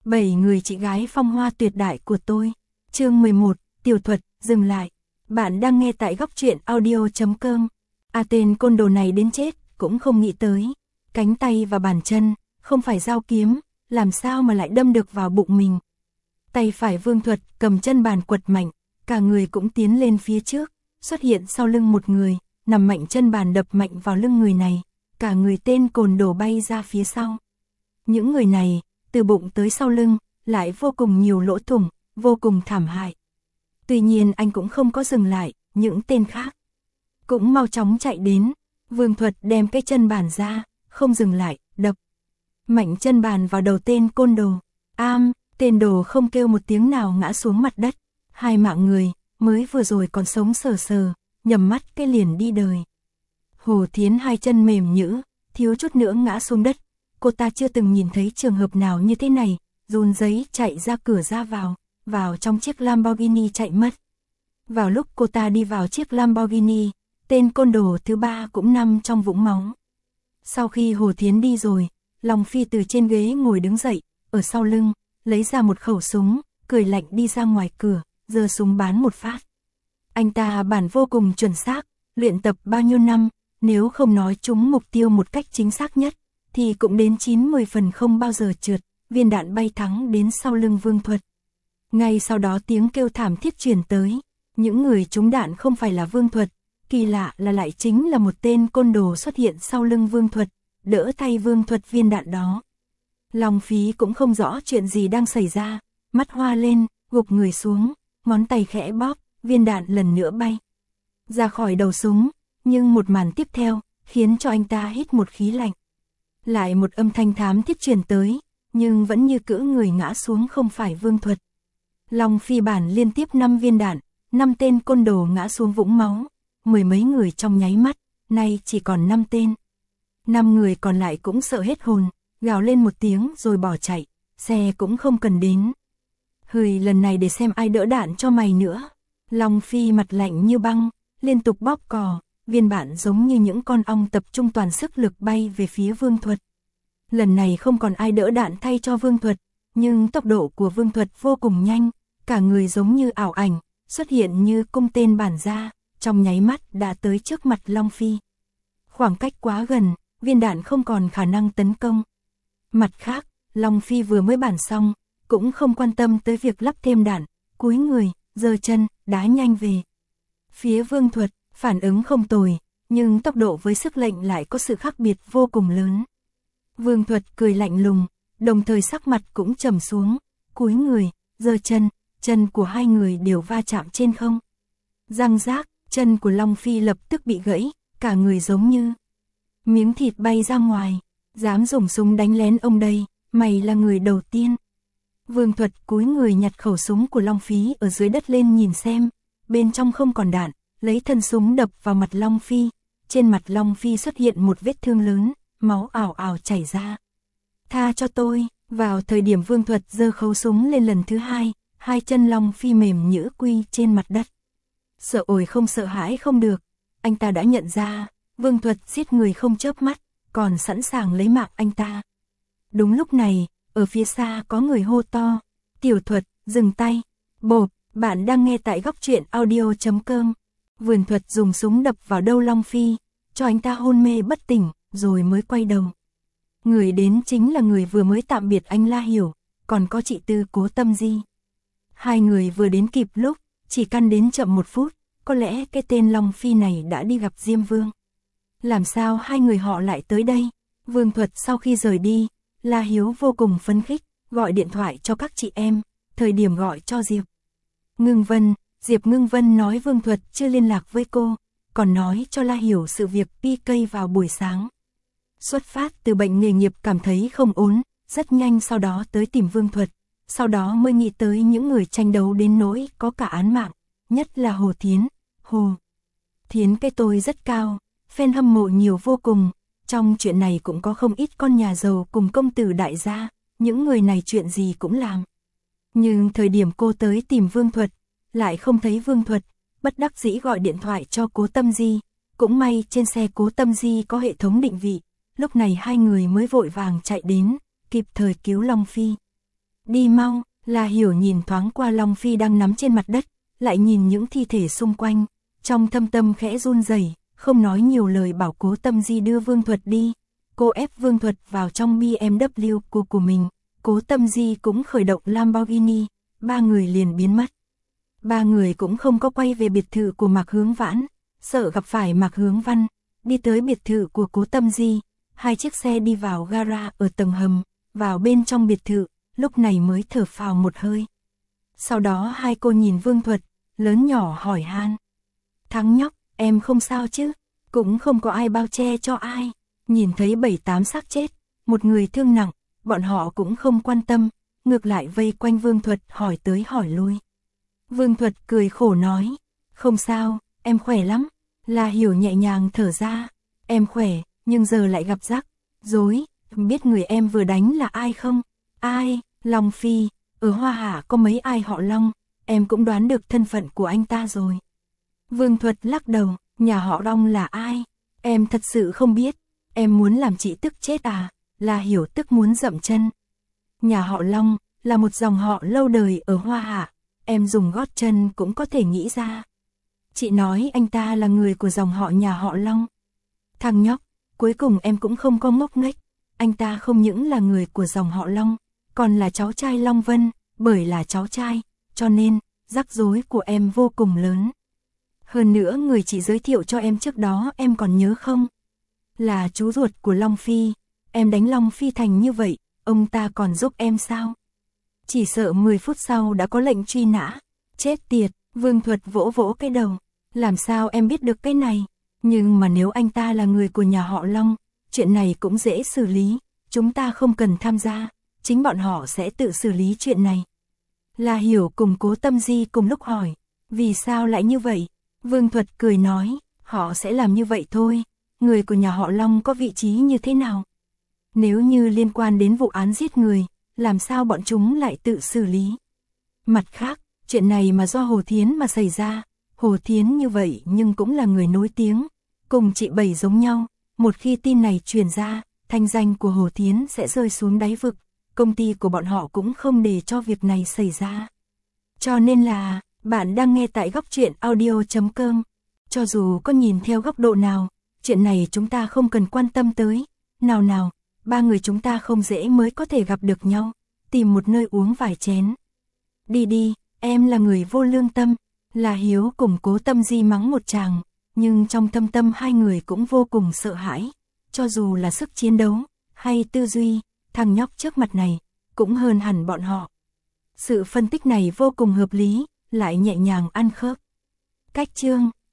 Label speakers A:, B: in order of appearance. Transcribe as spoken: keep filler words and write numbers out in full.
A: Bảy người chị gái phong hoa tuyệt đại của tôi. Chương mười một, tiểu thuật, dừng lại. Bạn đang nghe tại góc truyện audio chấm com. À, tên côn đồ này đến chết, cũng không nghĩ tới. Cánh tay và bàn chân, không phải dao kiếm, làm sao mà lại đâm được vào bụng mình. Tay phải Vương Thuật cầm chân bàn quật mạnh, cả người cũng tiến lên phía trước, xuất hiện sau lưng một người, nằm mạnh chân bàn đập mạnh vào lưng người này, cả người tên côn đồ bay ra phía sau. Những người này, từ bụng tới sau lưng, lại vô cùng nhiều lỗ thủng, vô cùng thảm hại. Tuy nhiên anh cũng không có dừng lại, những tên khác cũng mau chóng chạy đến. Vương Thuật đem cái chân bàn ra, không dừng lại, đập mạnh chân bàn vào đầu tên côn đồ. Am, tên đồ không kêu một tiếng nào ngã xuống mặt đất. Hai mạng người, mới vừa rồi còn sống sờ sờ, nhầm mắt cái liền đi đời. Hồ Thiến hai chân mềm nhũn, thiếu chút nữa ngã xuống đất. Cô ta chưa từng nhìn thấy trường hợp nào như thế này, run rẩy chạy ra cửa ra vào, vào trong chiếc Lamborghini chạy mất. Vào lúc cô ta đi vào chiếc Lamborghini, tên côn đồ thứ ba cũng nằm trong vũng máu. Sau khi Hồ Thiến đi rồi, Long Phi từ trên ghế ngồi đứng dậy, ở sau lưng, lấy ra một khẩu súng, cười lạnh đi ra ngoài cửa, giơ súng bắn một phát. Anh ta bản vô cùng chuẩn xác, luyện tập bao nhiêu năm, nếu không nói trúng mục tiêu một cách chính xác nhất, thì cũng đến chín mươi phần không bao giờ trượt, viên đạn bay thẳng đến sau lưng Vương Thuật. Ngay sau đó tiếng kêu thảm thiết truyền tới, những người trúng đạn không phải là Vương Thuật, kỳ lạ là lại chính là một tên côn đồ xuất hiện sau lưng Vương Thuật, đỡ thay Vương Thuật viên đạn đó. Long Phi cũng không rõ chuyện gì đang xảy ra, mắt hoa lên, gục người xuống, ngón tay khẽ bóp, viên đạn lần nữa bay ra khỏi đầu súng, nhưng một màn tiếp theo, khiến cho anh ta hít một khí lạnh. Lại một âm thanh thám thiết truyền tới, nhưng vẫn như cữ người ngã xuống không phải Vương Thuật. Long Phi bản liên tiếp năm viên đạn, năm tên côn đồ ngã xuống vũng máu, mười mấy người trong nháy mắt, nay chỉ còn năm tên. Năm người còn lại cũng sợ hết hồn, gào lên một tiếng rồi bỏ chạy, xe cũng không cần đến. Hời, lần này để xem ai đỡ đạn cho mày nữa. Long Phi mặt lạnh như băng, liên tục bóp cò, viên đạn giống như những con ong tập trung toàn sức lực bay về phía Vương Thuật. Lần này không còn ai đỡ đạn thay cho Vương Thuật, nhưng tốc độ của Vương Thuật vô cùng nhanh, cả người giống như ảo ảnh, xuất hiện như cung tên bản ra, trong nháy mắt đã tới trước mặt Long Phi. Khoảng cách quá gần, viên đạn không còn khả năng tấn công. Mặt khác, Long Phi vừa mới bản xong, cũng không quan tâm tới việc lắp thêm đạn, cúi người, giơ chân, đá nhanh về phía Vương Thuật. Phản ứng không tồi, nhưng tốc độ với sức lệnh lại có sự khác biệt vô cùng lớn. Vương Thuật cười lạnh lùng, đồng thời sắc mặt cũng trầm xuống, cúi người, giơ chân, chân của hai người đều va chạm trên không. Răng rác, chân của Long Phi lập tức bị gãy, cả người giống như miếng thịt bay ra ngoài. Dám dùng súng đánh lén ông đây, mày là người đầu tiên. Vương Thuật cúi người nhặt khẩu súng của Long Phi ở dưới đất lên nhìn xem, bên trong không còn đạn. Lấy thân súng đập vào mặt Long Phi, trên mặt Long Phi xuất hiện một vết thương lớn, máu ảo ảo chảy ra. Tha cho tôi. Vào thời điểm Vương Thuật giơ khẩu súng lên lần thứ hai, hai chân Long Phi mềm nhũn quy trên mặt đất. Sợ ổi không sợ hãi không được, anh ta đã nhận ra, Vương Thuật giết người không chớp mắt, còn sẵn sàng lấy mạng anh ta. Đúng lúc này, ở phía xa có người hô to, Tiểu Thuật, dừng tay. Bộp, bạn đang nghe tại góc truyện audio chấm com. Vương Thuật dùng súng đập vào đầu Long Phi, cho anh ta hôn mê bất tỉnh, rồi mới quay đầu. Người đến chính là người vừa mới tạm biệt anh La Hiểu, còn có chị Tư Cố Tâm Di. Hai người vừa đến kịp lúc, chỉ căn đến chậm một phút, có lẽ cái tên Long Phi này đã đi gặp Diêm Vương. Làm sao hai người họ lại tới đây? Vương Thuật sau khi rời đi, La Hiếu vô cùng phấn khích, gọi điện thoại cho các chị em, thời điểm gọi cho Diệp Ngưng Vân. Diệp Ngưng Vân nói Vương Thuật chưa liên lạc với cô, còn nói cho La Hiểu sự việc pê ca vào buổi sáng. Xuất phát từ bệnh nghề nghiệp cảm thấy không ổn, rất nhanh sau đó tới tìm Vương Thuật, sau đó mới nghĩ tới những người tranh đấu đến nỗi có cả án mạng, nhất là Hồ Thiến. Hồ Thiến cái tôi rất cao, fan hâm mộ nhiều vô cùng, trong chuyện này cũng có không ít con nhà giàu cùng công tử đại gia, những người này chuyện gì cũng làm. Nhưng thời điểm cô tới tìm Vương Thuật, lại không thấy Vương Thuật, bất đắc dĩ gọi điện thoại cho Cố Tâm Di, cũng may trên xe Cố Tâm Di có hệ thống định vị, lúc này hai người mới vội vàng chạy đến, kịp thời cứu Long Phi. Đi mau, La Hiểu nhìn thoáng qua Long Phi đang nằm trên mặt đất, lại nhìn những thi thể xung quanh, trong thâm tâm khẽ run rẩy, không nói nhiều lời bảo Cố Tâm Di đưa Vương Thuật đi. Cô ép Vương Thuật vào trong bê em vê của của mình, Cố Tâm Di cũng khởi động Lamborghini, ba người liền biến mất. Ba người cũng không có quay về biệt thự của Mạc Hướng Vãn, sợ gặp phải Mạc Hướng Văn, đi tới biệt thự của Cố Tâm Di, hai chiếc xe đi vào gara ở tầng hầm, vào bên trong biệt thự, lúc này mới thở phào một hơi. Sau đó hai cô nhìn Vương Thuật, lớn nhỏ hỏi han. Thắng nhóc, em không sao chứ? Cũng không có ai bao che cho ai. Nhìn thấy bảy tám xác chết, một người thương nặng, bọn họ cũng không quan tâm, ngược lại vây quanh Vương Thuật hỏi tới hỏi lui. Vương Thuật cười khổ nói, không sao, em khỏe lắm. La Hiểu nhẹ nhàng thở ra, em khỏe, nhưng giờ lại gặp rắc rối, biết người em vừa đánh là ai không? Ai? Long Phi, ở Hoa Hạ có mấy ai họ Long, em cũng đoán được thân phận của anh ta rồi. Vương Thuật lắc đầu, nhà họ Long là ai? Em thật sự không biết, em muốn làm chị tức chết à? La Hiểu tức muốn dậm chân. Nhà họ Long là một dòng họ lâu đời ở Hoa Hạ, em dùng gót chân cũng có thể nghĩ ra. Chị nói anh ta là người của dòng họ nhà họ Long. Thằng nhóc, cuối cùng em cũng không có ngốc nghếch, anh ta không những là người của dòng họ Long, còn là cháu trai Long Vân, bởi là cháu trai, cho nên, rắc rối của em vô cùng lớn. Hơn nữa người chị giới thiệu cho em trước đó em còn nhớ không? Là chú ruột của Long Phi, em đánh Long Phi thành như vậy, ông ta còn giúp em sao? Chỉ sợ mười phút sau đã có lệnh truy nã. Chết tiệt, Vương Thuật vỗ vỗ cái đầu, làm sao em biết được cái này? Nhưng mà nếu anh ta là người của nhà họ Long, chuyện này cũng dễ xử lý, chúng ta không cần tham gia, chính bọn họ sẽ tự xử lý chuyện này. La Hiểu cùng Cố Tâm Di cùng lúc hỏi, vì sao lại như vậy? Vương Thuật cười nói, họ sẽ làm như vậy thôi, người của nhà họ Long có vị trí như thế nào? Nếu như liên quan đến vụ án giết người, làm sao bọn chúng lại tự xử lý? Mặt khác, chuyện này mà do Hồ Thiến mà xảy ra, Hồ Thiến như vậy nhưng cũng là người nổi tiếng, cùng chị Bảy giống nhau, một khi tin này truyền ra, thanh danh của Hồ Thiến sẽ rơi xuống đáy vực, công ty của bọn họ cũng không để cho việc này xảy ra. Cho nên là, bạn đang nghe tại góc truyện audio chấm com, cho dù có nhìn theo góc độ nào, chuyện này chúng ta không cần quan tâm tới, nào nào, ba người chúng ta không dễ mới có thể gặp được nhau, tìm một nơi uống vài chén. Đi đi, em là người vô lương tâm. La Hiếu cùng Cố Tâm Di mắng một tràng, nhưng trong thâm tâm hai người cũng vô cùng sợ hãi, cho dù là sức chiến đấu, hay tư duy, thằng nhóc trước mặt này, cũng hơn hẳn bọn họ. Sự phân tích này vô cùng hợp lý, lại nhẹ nhàng ăn khớp. Cách chương